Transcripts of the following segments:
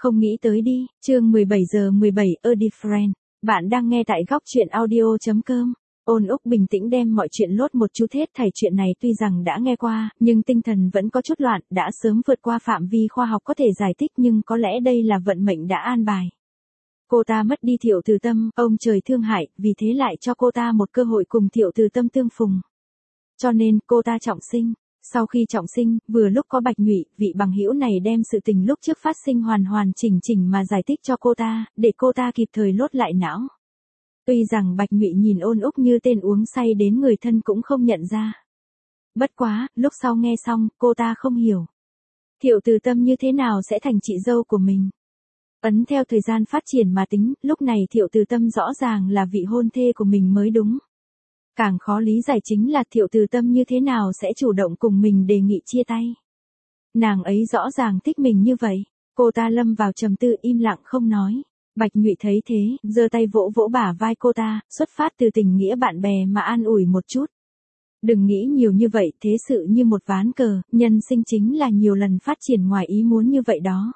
Không nghĩ tới đi, chương 17 giờ 17 A Different. Bạn đang nghe tại góc chuyện audio.com. Ôn Úc bình tĩnh đem mọi chuyện lốt một chút hết thảy. Chuyện này tuy rằng đã nghe qua, nhưng tinh thần vẫn có chút loạn, đã sớm vượt qua phạm vi khoa học có thể giải thích, nhưng có lẽ đây là vận mệnh đã an bài. Cô ta mất đi Thiệu Từ Tâm, ông trời thương hại, vì thế lại cho cô ta một cơ hội cùng Thiệu Từ Tâm tương phùng. Cho nên, cô ta trọng sinh. Sau khi trọng sinh, vừa lúc có Bạch Nhụy, vị bằng hữu này đem sự tình lúc trước phát sinh hoàn hoàn chỉnh chỉnh mà giải thích cho cô ta, để cô ta kịp thời lốt lại não. Tuy rằng Bạch Nhụy nhìn Ôn Úc như tên uống say đến người thân cũng không nhận ra. Bất quá, lúc sau nghe xong, cô ta không hiểu. Thiệu Từ Tâm như thế nào sẽ thành chị dâu của mình? Ấn theo thời gian phát triển mà tính, lúc này Thiệu Từ Tâm rõ ràng là vị hôn thê của mình mới đúng. Càng khó lý giải chính là Thiệu Từ Tâm như thế nào sẽ chủ động cùng mình đề nghị chia tay. Nàng ấy rõ ràng thích mình như vậy. Cô ta lâm vào trầm tư im lặng không nói. Bạch Nhụy thấy thế, giơ tay vỗ vỗ bả vai cô ta, xuất phát từ tình nghĩa bạn bè mà an ủi một chút. Đừng nghĩ nhiều như vậy, thế sự như một ván cờ, nhân sinh chính là nhiều lần phát triển ngoài ý muốn như vậy đó.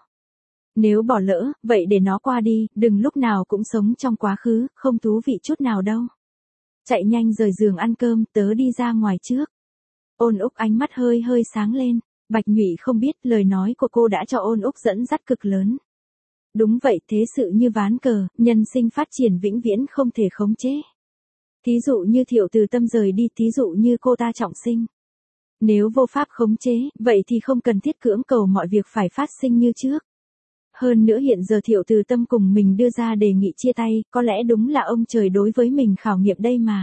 Nếu bỏ lỡ, vậy để nó qua đi, đừng lúc nào cũng sống trong quá khứ, không thú vị chút nào đâu. Chạy nhanh rời giường ăn cơm, tớ đi ra ngoài trước. Ôn Úc ánh mắt hơi hơi sáng lên. Bạch Nhụy không biết lời nói của cô đã cho Ôn Úc dẫn dắt cực lớn. Đúng vậy, thế sự như ván cờ, nhân sinh phát triển vĩnh viễn không thể khống chế. Thí dụ như Thiệu Từ Tâm rời đi, thí dụ như cô ta trọng sinh. Nếu vô pháp khống chế, vậy thì không cần thiết cưỡng cầu mọi việc phải phát sinh như trước. Hơn nữa hiện giờ Thiệu Từ Tâm cùng mình đưa ra đề nghị chia tay, có lẽ đúng là ông trời đối với mình khảo nghiệm đây mà.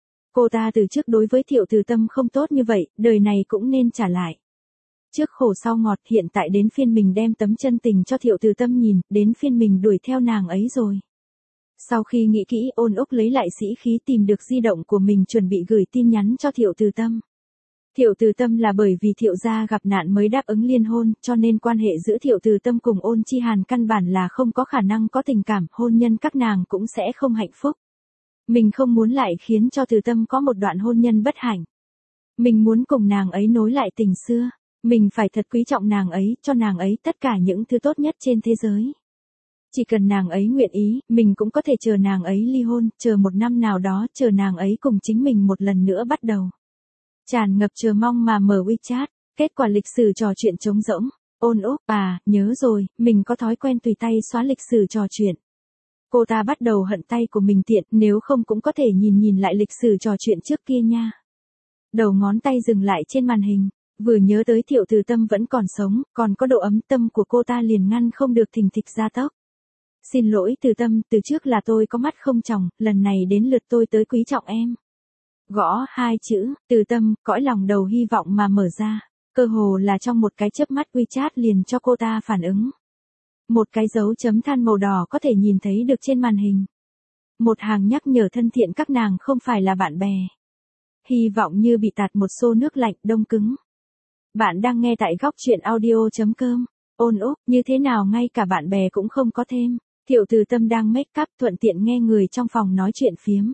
Cô ta từ trước đối với Thiệu Từ Tâm không tốt như vậy, đời này cũng nên trả lại. Trước khổ sau ngọt, hiện tại đến phiên mình đem tấm chân tình cho Thiệu Từ Tâm nhìn, đến phiên mình đuổi theo nàng ấy rồi. Sau khi nghĩ kỹ, Ôn Úc lấy lại sĩ khí tìm được di động của mình chuẩn bị gửi tin nhắn cho Thiệu Từ Tâm. Thiệu Từ Tâm là bởi vì Thiệu gia gặp nạn mới đáp ứng liên hôn, cho nên quan hệ giữa Thiệu Từ Tâm cùng Ôn Chi Hàn căn bản là không có khả năng có tình cảm, hôn nhân các nàng cũng sẽ không hạnh phúc. Mình không muốn lại khiến cho Từ Tâm có một đoạn hôn nhân bất hạnh. Mình muốn cùng nàng ấy nối lại tình xưa. Mình phải thật quý trọng nàng ấy, cho nàng ấy tất cả những thứ tốt nhất trên thế giới. Chỉ cần nàng ấy nguyện ý, mình cũng có thể chờ nàng ấy ly hôn, chờ một năm nào đó, chờ nàng ấy cùng chính mình một lần nữa bắt đầu. Tràn ngập chờ mong mà mở WeChat, kết quả lịch sử trò chuyện trống rỗng. Ôn Úc, nhớ rồi, mình có thói quen tùy tay xóa lịch sử trò chuyện. Cô ta bắt đầu hận tay của mình tiện, nếu không cũng có thể nhìn lại lịch sử trò chuyện trước kia nha. Đầu ngón tay dừng lại trên màn hình, vừa nhớ tới Thiệu Từ Tâm vẫn còn sống, còn có độ ấm tâm của cô ta liền ngăn không được thình thịch gia tốc. Xin lỗi Từ Tâm, từ trước là tôi có mắt không tròng, lần này đến lượt tôi tới quý trọng em. Gõ 2 chữ, Từ Tâm, cõi lòng đầu hy vọng mà mở ra, cơ hồ là trong một cái chớp mắt WeChat liền cho cô ta phản ứng. Một cái dấu chấm than màu đỏ có thể nhìn thấy được trên màn hình. Một hàng nhắc nhở thân thiện các nàng không phải là bạn bè. Hy vọng như bị tạt một xô nước lạnh đông cứng. Bạn đang nghe tại góc chuyện audio.com. Ôn Úc, như thế nào ngay cả bạn bè cũng không có thêm. Thiệu Từ Tâm đang make up thuận tiện nghe người trong phòng nói chuyện phiếm.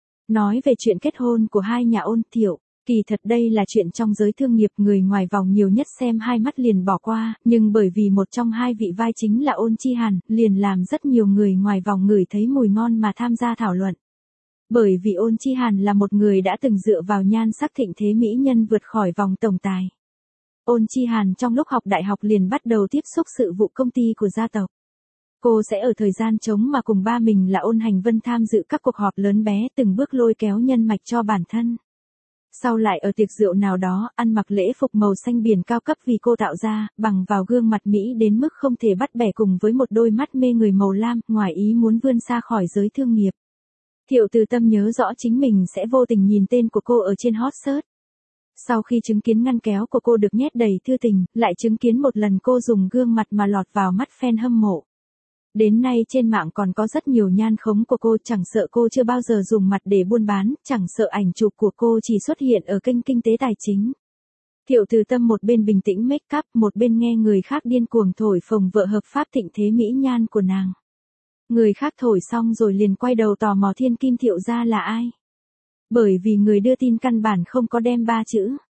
Nói về chuyện kết hôn của hai nhà Ôn Thiệu, kỳ thật đây là chuyện trong giới thương nghiệp, người ngoài vòng nhiều nhất xem hai mắt liền bỏ qua, nhưng bởi vì một trong hai vị vai chính là Ôn Chi Hàn, liền làm rất nhiều người ngoài vòng ngửi thấy mùi ngon mà tham gia thảo luận. Bởi vì Ôn Chi Hàn là một người đã từng dựa vào nhan sắc thịnh thế mỹ nhân vượt khỏi vòng tổng tài. Ôn Chi Hàn trong lúc học đại học liền bắt đầu tiếp xúc sự vụ công ty của gia tộc. Cô sẽ ở thời gian trống mà cùng ba mình là Ôn Hành Vân tham dự các cuộc họp lớn bé, từng bước lôi kéo nhân mạch cho bản thân. Sau lại ở tiệc rượu nào đó, ăn mặc lễ phục màu xanh biển cao cấp vì cô tạo ra, bằng vào gương mặt Mỹ đến mức không thể bắt bẻ cùng với một đôi mắt mê người màu lam, ngoài ý muốn vươn xa khỏi giới thương nghiệp. Thiệu Từ Tâm nhớ rõ chính mình sẽ vô tình nhìn tên của cô ở trên hot search. Sau khi chứng kiến ngăn kéo của cô được nhét đầy thư tình, lại chứng kiến một lần cô dùng gương mặt mà lọt vào mắt fan hâm mộ. Đến nay trên mạng còn có rất nhiều nhan khống của cô, chẳng sợ cô chưa bao giờ dùng mặt để buôn bán, chẳng sợ ảnh chụp của cô chỉ xuất hiện ở kênh kinh tế tài chính. Thiệu Từ Tâm một bên bình tĩnh make up, một bên nghe người khác điên cuồng thổi phồng vợ hợp pháp thịnh thế mỹ nhan của nàng. Người khác thổi xong rồi liền quay đầu tò mò thiên kim Thiệu gia là ai. Bởi vì người đưa tin căn bản không có đem 3 chữ.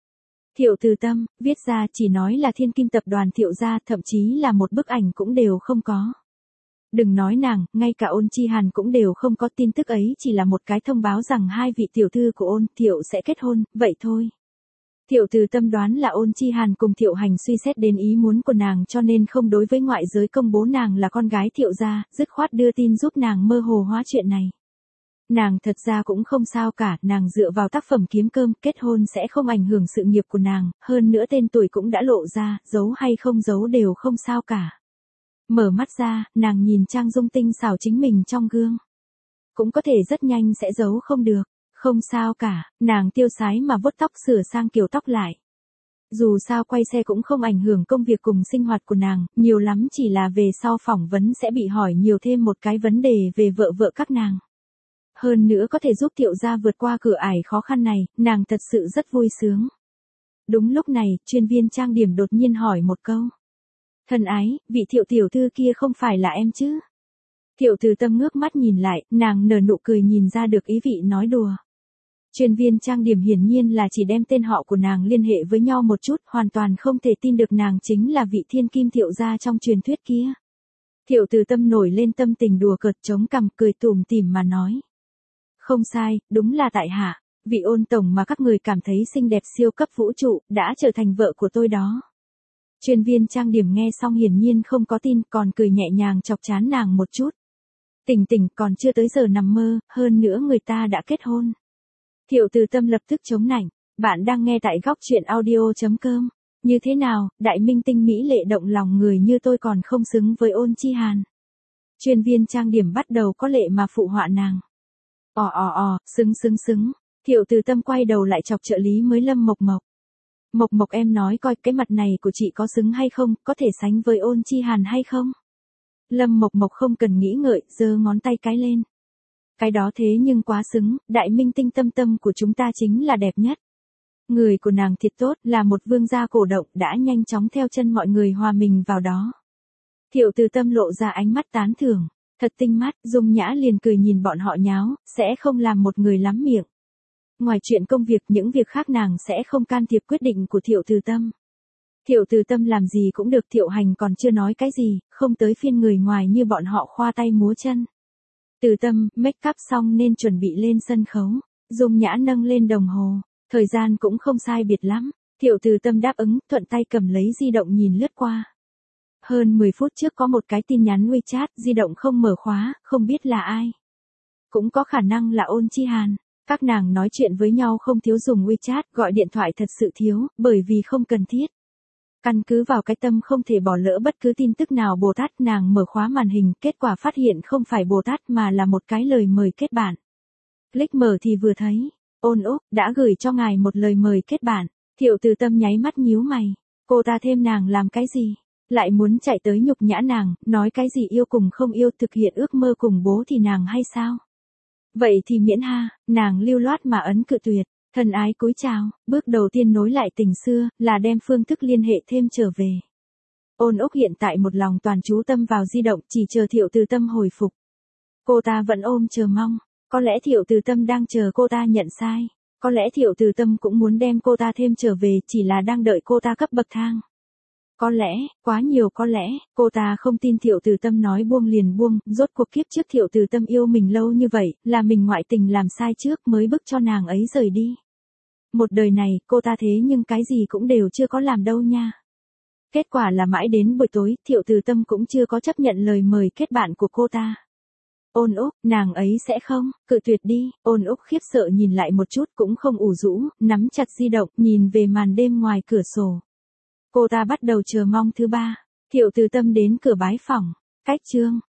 Thiệu Từ Tâm, viết ra chỉ nói là Thiên Kim tập đoàn Thiệu gia, thậm chí là một bức ảnh cũng đều không có. Đừng nói nàng, ngay cả Ôn Chi Hàn cũng đều không có, tin tức ấy chỉ là một cái thông báo rằng hai vị tiểu thư của Ôn Thiệu sẽ kết hôn, vậy thôi. Thiệu Từ Tâm đoán là Ôn Chi Hàn cùng Thiệu Hành suy xét đến ý muốn của nàng cho nên không đối với ngoại giới công bố nàng là con gái Thiệu gia, dứt khoát đưa tin giúp nàng mơ hồ hóa chuyện này. Nàng thật ra cũng không sao cả, nàng dựa vào tác phẩm kiếm cơm, kết hôn sẽ không ảnh hưởng sự nghiệp của nàng, hơn nữa tên tuổi cũng đã lộ ra, giấu hay không giấu đều không sao cả. Mở mắt ra, nàng nhìn trang dung tinh xảo chính mình trong gương. Cũng có thể rất nhanh sẽ giấu không được, không sao cả, nàng tiêu sái mà vuốt tóc sửa sang kiểu tóc lại. Dù sao quay xe cũng không ảnh hưởng công việc cùng sinh hoạt của nàng, nhiều lắm chỉ là về sau phỏng vấn sẽ bị hỏi nhiều thêm một cái vấn đề về vợ các nàng. Hơn nữa có thể giúp Thiệu gia vượt qua cửa ải khó khăn này, nàng thật sự rất vui sướng. Đúng lúc này, chuyên viên trang điểm đột nhiên hỏi một câu. Thân ái, vị Thiệu tiểu thư kia không phải là em chứ? Thiệu Từ Tâm ngước mắt nhìn lại, nàng nở nụ cười nhìn ra được ý vị nói đùa. Chuyên viên trang điểm hiển nhiên là chỉ đem tên họ của nàng liên hệ với nhau một chút, hoàn toàn không thể tin được nàng chính là vị thiên kim Thiệu gia trong truyền thuyết kia. Thiệu Từ Tâm nổi lên tâm tình đùa cợt chống cằm cười tủm tỉm mà nói. Không sai, đúng là tại hạ, vị Ôn tổng mà các người cảm thấy xinh đẹp siêu cấp vũ trụ, đã trở thành vợ của tôi đó. Chuyên viên trang điểm nghe xong hiển nhiên không có tin, còn cười nhẹ nhàng chọc trán nàng một chút. Tỉnh còn chưa tới giờ nằm mơ, hơn nữa người ta đã kết hôn. Thiệu Từ Tâm lập tức chống nạnh, bạn đang nghe tại góc truyện audio.com. Như thế nào, đại minh tinh mỹ lệ động lòng người như tôi còn không xứng với Ôn Chi Hàn. Chuyên viên trang điểm bắt đầu có lệ mà phụ họa nàng. Xứng. Thiệu Từ Tâm quay đầu lại chọc trợ lý mới Lâm Mộc Mộc. Mộc em nói coi cái mặt này của chị có xứng hay không, có thể sánh với Ôn Chi Hàn hay không? Lâm Mộc không cần nghĩ ngợi, giơ ngón tay cái lên. Cái đó thế nhưng quá xứng, đại minh tinh tâm của chúng ta chính là đẹp nhất. Người của nàng thiệt tốt, là một vương gia cổ động, đã nhanh chóng theo chân mọi người hòa mình vào đó. Thiệu Từ Tâm lộ ra ánh mắt tán thưởng, thật tinh mắt, Dung Nhã liền cười nhìn bọn họ nháo, sẽ không làm một người lắm miệng. Ngoài chuyện công việc, những việc khác nàng sẽ không can thiệp quyết định của Thiệu Từ Tâm. Thiệu Từ Tâm làm gì cũng được, Thiệu Hành còn chưa nói cái gì, không tới phiên người ngoài như bọn họ khoa tay múa chân. Từ Tâm, make up xong nên chuẩn bị lên sân khấu. Dung Nhã nâng lên đồng hồ, thời gian cũng không sai biệt lắm. Thiệu Từ Tâm đáp ứng, thuận tay cầm lấy di động nhìn lướt qua. Hơn 10 phút trước có một cái tin nhắn WeChat, di động không mở khóa, không biết là ai. Cũng có khả năng là Ôn Chi Hàn. Các nàng nói chuyện với nhau không thiếu dùng WeChat, gọi điện thoại thật sự thiếu, bởi vì không cần thiết. Căn cứ vào cái tâm không thể bỏ lỡ bất cứ tin tức nào Bồ Tát, nàng mở khóa màn hình, kết quả phát hiện không phải Bồ Tát mà là một cái lời mời kết bạn. Click mở thì vừa thấy, Ôn Úc đã gửi cho ngài một lời mời kết bạn. Thiệu Từ Tâm nháy mắt nhíu mày, cô ta thêm nàng làm cái gì? Lại muốn chạy tới nhục nhã nàng, nói cái gì yêu cùng không yêu, thực hiện ước mơ cùng bố thì nàng hay sao? Vậy thì miễn ha, nàng lưu loát mà ấn cự tuyệt, thân ái cúi chào, bước đầu tiên nối lại tình xưa, là đem phương thức liên hệ thêm trở về. Ôn Úc hiện tại một lòng toàn chú tâm vào di động, chỉ chờ Thiệu Từ Tâm hồi phục. Cô ta vẫn ôm chờ mong, có lẽ Thiệu Từ Tâm đang chờ cô ta nhận sai, có lẽ Thiệu Từ Tâm cũng muốn đem cô ta thêm trở về, chỉ là đang đợi cô ta cấp bậc thang. Có lẽ, quá nhiều có lẽ, cô ta không tin Thiệu Từ Tâm nói buông liền buông, rốt cuộc kiếp trước Thiệu Từ Tâm yêu mình lâu như vậy, là mình ngoại tình làm sai trước mới bức cho nàng ấy rời đi. Một đời này, cô ta thế nhưng cái gì cũng đều chưa có làm đâu nha. Kết quả là mãi đến buổi tối, Thiệu Từ Tâm cũng chưa có chấp nhận lời mời kết bạn của cô ta. Ôn Úc, nàng ấy sẽ không, cự tuyệt đi. Ôn Úc khiếp sợ nhìn lại một chút cũng không ủ rũ, nắm chặt di động, nhìn về màn đêm ngoài cửa sổ. Cô ta bắt đầu chờ mong thứ ba. Thiệu Từ Tâm đến cửa bái phỏng. Cách chương